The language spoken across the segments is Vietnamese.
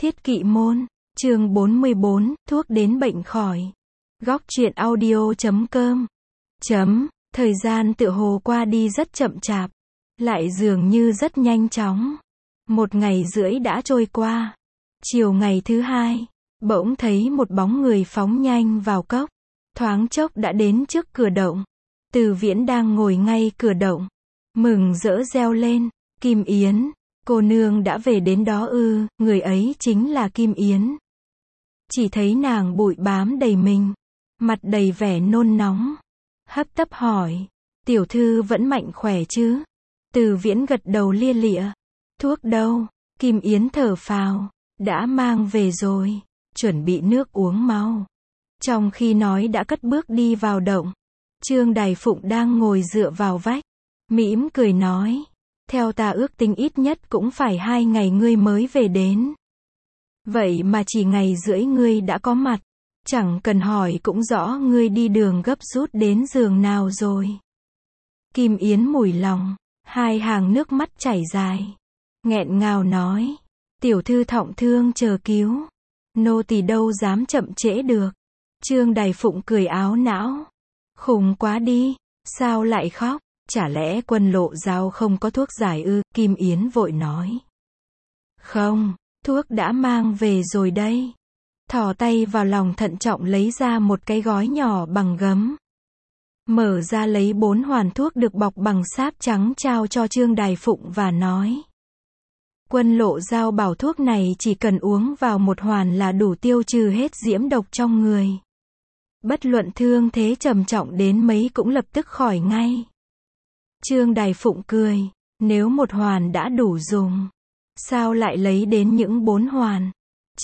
Thiết Kỵ Môn, chương 44, thuốc đến bệnh khỏi. Góc truyện audio.com. Thời gian tựa hồ qua đi rất chậm chạp, lại dường như rất nhanh chóng. 1 ngày rưỡi đã trôi qua. Chiều ngày thứ 2, bỗng thấy một bóng người phóng nhanh vào cốc. Thoáng chốc đã đến trước cửa động. Từ Viễn đang ngồi ngay cửa động, mừng rỡ reo lên, Kim Yến, cô nương đã về đến đó ư? Người ấy chính là Kim Yến. Chỉ thấy nàng bụi bám đầy mình, mặt đầy vẻ nôn nóng, hấp tấp hỏi, tiểu thư vẫn mạnh khỏe chứ? Từ Viễn gật đầu lia lịa. Thuốc đâu? Kim Yến thở phào, đã mang về rồi, chuẩn bị nước uống mau. Trong khi nói đã cất bước đi vào động. Trương Đài Phụng đang ngồi dựa vào vách, mỉm cười nói, theo ta ước tính ít nhất cũng phải 2 ngày ngươi mới về đến. Vậy mà chỉ ngày rưỡi ngươi đã có mặt, chẳng cần hỏi cũng rõ ngươi đi đường gấp rút đến giường nào rồi. Kim Yến mủi lòng, 2 hàng nước mắt chảy dài, nghẹn ngào nói, tiểu thư thọng thương chờ cứu, nô tỳ đâu dám chậm trễ được. Trương Đài Phụng cười áo não, khùng quá đi, sao lại khóc, chả lẽ Quân Lộ Giao không có thuốc giải ư? Kim Yến vội nói, không, thuốc đã mang về rồi đây. Thò tay vào lòng thận trọng lấy ra một cái gói nhỏ bằng gấm. Mở ra lấy 4 hoàn thuốc được bọc bằng sáp trắng trao cho Trương Đài Phụng và nói, Quân Lộ Giao bảo thuốc này chỉ cần uống vào 1 hoàn là đủ tiêu trừ hết diễm độc trong người. Bất luận thương thế trầm trọng đến mấy cũng lập tức khỏi ngay. Trương Đài Phụng cười, nếu 1 hoàn đã đủ dùng, sao lại lấy đến những 4 hoàn?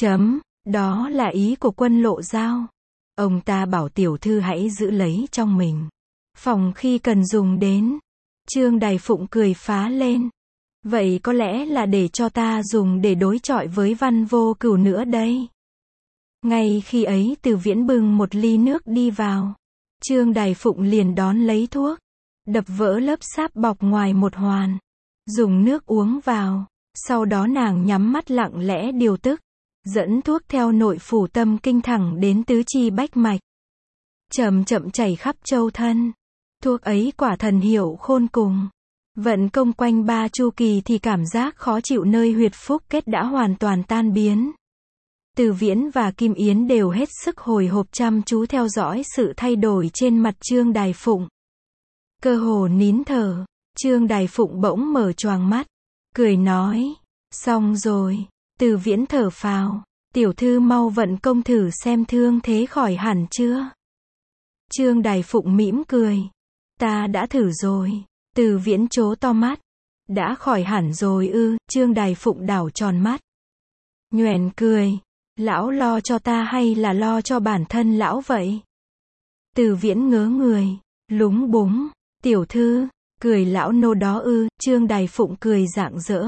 Đó là ý của Quân Lộ Giao. Ông ta bảo tiểu thư hãy giữ lấy trong mình, phòng khi cần dùng đến. Trương Đài Phụng cười phá lên, vậy có lẽ là để cho ta dùng để đối chọi với Văn Vô Cửu nữa đây. Ngay khi ấy Từ Viễn bưng một ly nước đi vào. Trương Đài Phụng liền đón lấy thuốc, đập vỡ lớp sáp bọc ngoài 1 hoàn, dùng nước uống vào. Sau đó nàng nhắm mắt lặng lẽ điều tức, dẫn thuốc theo nội phủ tâm kinh thẳng đến tứ chi bách mạch, chậm chậm chảy khắp châu thân. Thuốc ấy quả thần hiệu khôn cùng. Vận công quanh 3 chu kỳ thì cảm giác khó chịu nơi huyệt phúc kết đã hoàn toàn tan biến. Từ Viễn và Kim Yến đều hết sức hồi hộp chăm chú theo dõi sự thay đổi trên mặt Trương Đài Phụng. Cơ hồ nín thở, Trương Đài Phụng bỗng mở choàng mắt, cười nói, xong rồi. Từ Viễn thở phào, tiểu thư mau vận công thử xem thương thế khỏi hẳn chưa? Trương Đài Phụng mỉm cười, ta đã thử rồi. Từ Viễn trố to mắt, đã khỏi hẳn rồi ư? Trương Đài Phụng đảo tròn mắt, nhoẻn cười, lão lo cho ta hay là lo cho bản thân lão vậy? Từ Viễn ngớ người, lúng búng, tiểu thư, cười lão nô đó ư? Trương Đài Phụng cười rạng rỡ,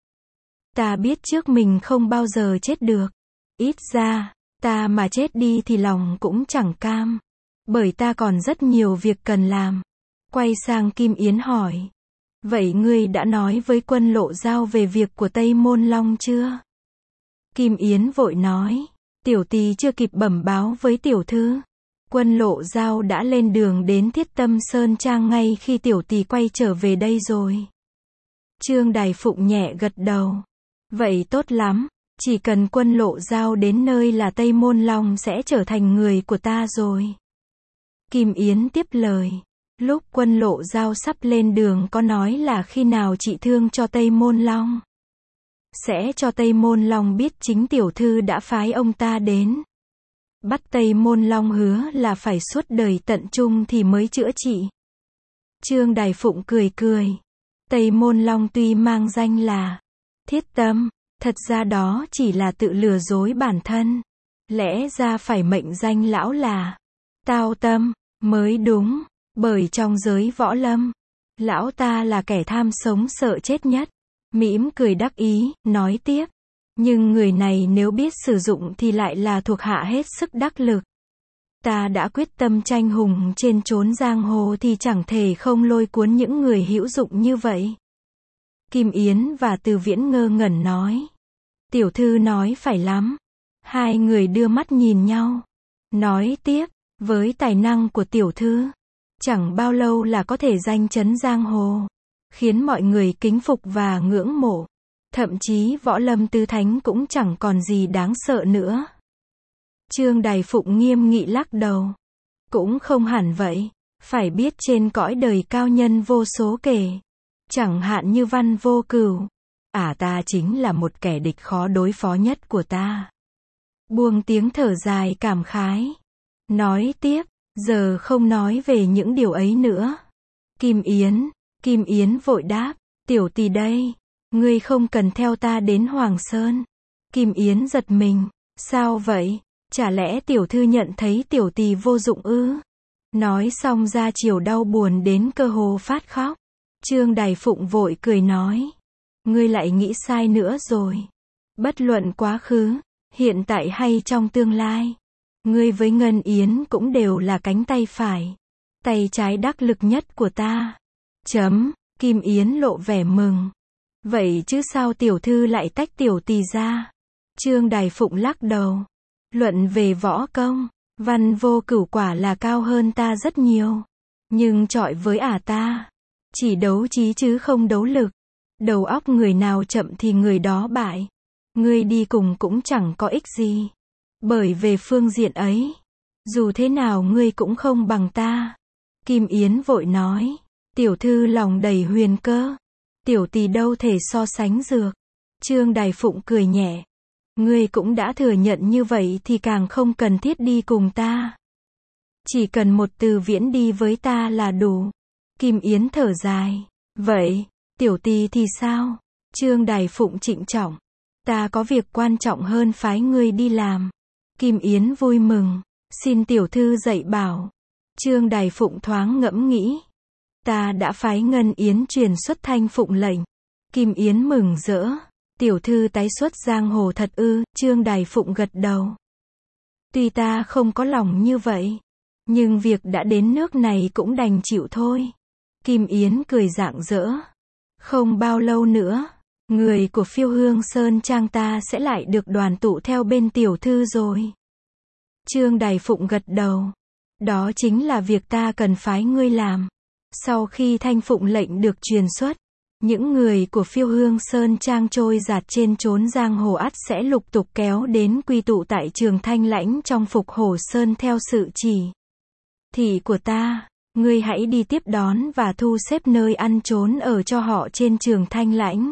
ta biết trước mình không bao giờ chết được. Ít ra, ta mà chết đi thì lòng cũng chẳng cam, bởi ta còn rất nhiều việc cần làm. Quay sang Kim Yến hỏi, vậy ngươi đã nói với Quân Lộ Giao về việc của Tây Môn Long chưa? Kim Yến vội nói, tiểu tỳ chưa kịp bẩm báo với tiểu thư. Quân Lộ Giao đã lên đường đến Thiết Tâm Sơn Trang ngay khi tiểu tỳ quay trở về đây rồi. Trương Đài Phụng nhẹ gật đầu, vậy tốt lắm, chỉ cần Quân Lộ Giao đến nơi là Tây Môn Long sẽ trở thành người của ta rồi. Kim Yến tiếp lời, lúc Quân Lộ Giao sắp lên đường có nói là khi nào trị thương cho Tây Môn Long, sẽ cho Tây Môn Long biết chính tiểu thư đã phái ông ta đến. Bắt Tây Môn Long hứa là phải suốt đời tận trung thì mới chữa trị. Trương Đài Phụng cười cười, Tây Môn Long tuy mang danh là Thiết Tâm, thật ra đó chỉ là tự lừa dối bản thân. Lẽ ra phải mệnh danh lão là Tao Tâm mới đúng, bởi trong giới võ lâm, lão ta là kẻ tham sống sợ chết nhất. Mỉm cười đắc ý, nói tiếp, nhưng người này nếu biết sử dụng thì lại là thuộc hạ hết sức đắc lực. Ta đã quyết tâm tranh hùng trên chốn giang hồ thì chẳng thể không lôi cuốn những người hữu dụng như vậy. Kim Yến và Từ Viễn ngơ ngẩn nói, Tiểu thư nói phải lắm. Hai người đưa mắt nhìn nhau. Nói tiếp, với tài năng của tiểu thư, chẳng bao lâu là có thể danh chấn giang hồ, khiến mọi người kính phục và ngưỡng mộ. Thậm chí võ lâm tứ thánh cũng chẳng còn gì đáng sợ nữa. Trương Đài Phụng nghiêm nghị lắc đầu. Cũng không hẳn vậy. Phải biết trên cõi đời cao nhân vô số kể. Chẳng hạn như Văn Vô Cửu. Ta chính là một kẻ địch khó đối phó nhất của ta. Buông tiếng thở dài cảm khái. Nói tiếp, giờ không nói về những điều ấy nữa. Kim Yến vội đáp, tiểu tỳ đây. Ngươi không cần theo ta đến Hoàng Sơn. Kim Yến giật mình. Sao vậy? Chả lẽ tiểu thư nhận thấy tiểu tỳ vô dụng ư? Nói xong ra chiều đau buồn đến cơ hồ phát khóc. Trương Đài Phụng vội cười nói. Ngươi lại nghĩ sai nữa rồi. Bất luận quá khứ, hiện tại hay trong tương lai, ngươi với Ngân Yến cũng đều là cánh tay phải, tay trái đắc lực nhất của ta. Kim Yến lộ vẻ mừng. Vậy chứ sao tiểu thư lại tách tiểu tỳ ra? Trương Đài Phụng lắc đầu. Luận về võ công, Văn Vô Cửu quả là cao hơn ta rất nhiều. Nhưng chọi với ta, chỉ đấu trí chứ không đấu lực. Đầu óc người nào chậm thì người đó bại. Ngươi đi cùng cũng chẳng có ích gì. Bởi về phương diện ấy, dù thế nào ngươi cũng không bằng ta. Kim Yến vội nói. Tiểu thư lòng đầy huyền cơ. Tiểu tỳ đâu thể so sánh được. Trương Đài Phụng cười nhẹ. Ngươi cũng đã thừa nhận như vậy thì càng không cần thiết đi cùng ta. Chỉ cần một từ viễn đi với ta là đủ. Kim Yến thở dài. Vậy, tiểu tỳ thì sao? Trương Đài Phụng trịnh trọng. Ta có việc quan trọng hơn phái ngươi đi làm. Kim Yến vui mừng. Xin tiểu thư dạy bảo. Trương Đài Phụng thoáng ngẫm nghĩ. Ta đã phái Ngân Yến truyền xuất Thanh Phụng lệnh. Kim Yến mừng rỡ. Tiểu thư tái xuất giang hồ thật ư? Trương Đài Phụng gật đầu. Tuy ta không có lòng như vậy, nhưng việc đã đến nước này cũng đành chịu thôi. Kim Yến cười rạng rỡ. Không bao lâu nữa, người của Phiêu Hương Sơn Trang ta sẽ lại được đoàn tụ theo bên tiểu thư rồi. Trương Đài Phụng gật đầu. Đó chính là việc ta cần phái ngươi làm. Sau khi Thanh Phụng lệnh được truyền xuất, những người của Phiêu Hương Sơn Trang trôi dạt trên chốn giang hồ ắt sẽ lục tục kéo đến quy tụ tại Trường Thanh Lãnh trong Phục Hổ Sơn theo sự chỉ thị của ta. Ngươi hãy đi tiếp đón và thu xếp nơi ăn trốn ở cho họ trên Trường Thanh Lãnh.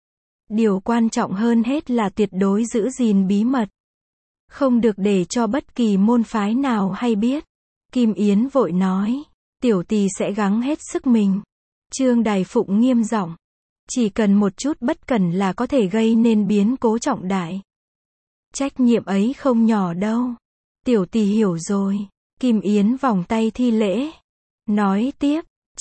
Điều quan trọng hơn hết là tuyệt đối giữ gìn bí mật. Không được để cho bất kỳ môn phái nào hay biết. Kim Yến vội nói. Tiểu tỳ sẽ gắng hết sức mình. Trương Đài Phụng nghiêm giọng. Chỉ cần một chút bất cẩn là có thể gây nên biến cố trọng đại. Trách nhiệm ấy không nhỏ đâu. Tiểu tỳ hiểu rồi. Kim Yến vòng tay thi lễ. Nói tiếp.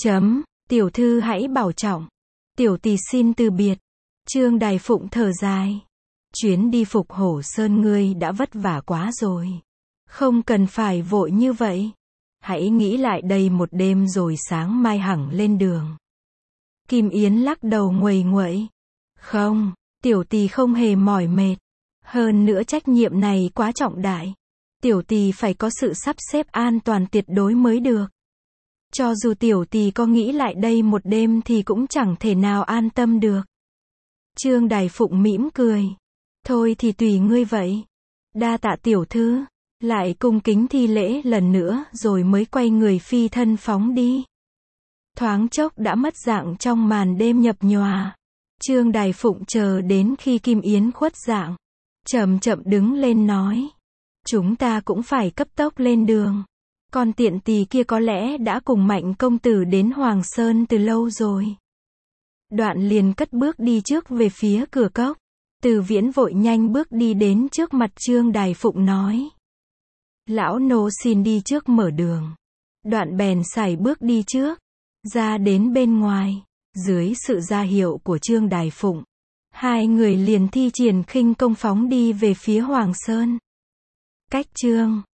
Tiểu thư hãy bảo trọng. Tiểu tỳ xin từ biệt. Trương Đài Phụng thở dài. Chuyến đi Phục Hổ Sơn ngươi đã vất vả quá rồi. Không cần phải vội như vậy. Hãy nghĩ lại đây một đêm rồi sáng mai hẳn lên đường. Kim Yến lắc đầu nguầy nguậy. Không, tiểu tỳ không hề mỏi mệt. Hơn nữa trách nhiệm này quá trọng đại. Tiểu tỳ phải có sự sắp xếp an toàn tuyệt đối mới được. Cho dù tiểu tỳ có nghĩ lại đây một đêm thì cũng chẳng thể nào an tâm được. Trương Đài Phụng mỉm cười. Thôi thì tùy ngươi vậy. Đa tạ tiểu thư. Lại cung kính thi lễ lần nữa rồi mới quay người phi thân phóng đi. Thoáng chốc đã mất dạng trong màn đêm nhập nhòa. Trương Đài Phụng chờ đến khi Kim Yến khuất dạng, chậm chậm đứng lên nói. Chúng ta cũng phải cấp tốc lên đường. Con tiện tỳ kia có lẽ đã cùng Mạnh công tử đến Hoàng Sơn từ lâu rồi. Đoạn liền cất bước đi trước về phía cửa cốc. Từ Viễn vội nhanh bước đi đến trước mặt Trương Đài Phụng nói. Lão nô xin đi trước mở đường. Đoạn bèn sải bước đi trước, ra đến bên ngoài. Dưới sự ra hiệu của Trương Đài Phụng, hai người liền thi triển khinh công phóng đi về phía Hoàng Sơn. Cách chương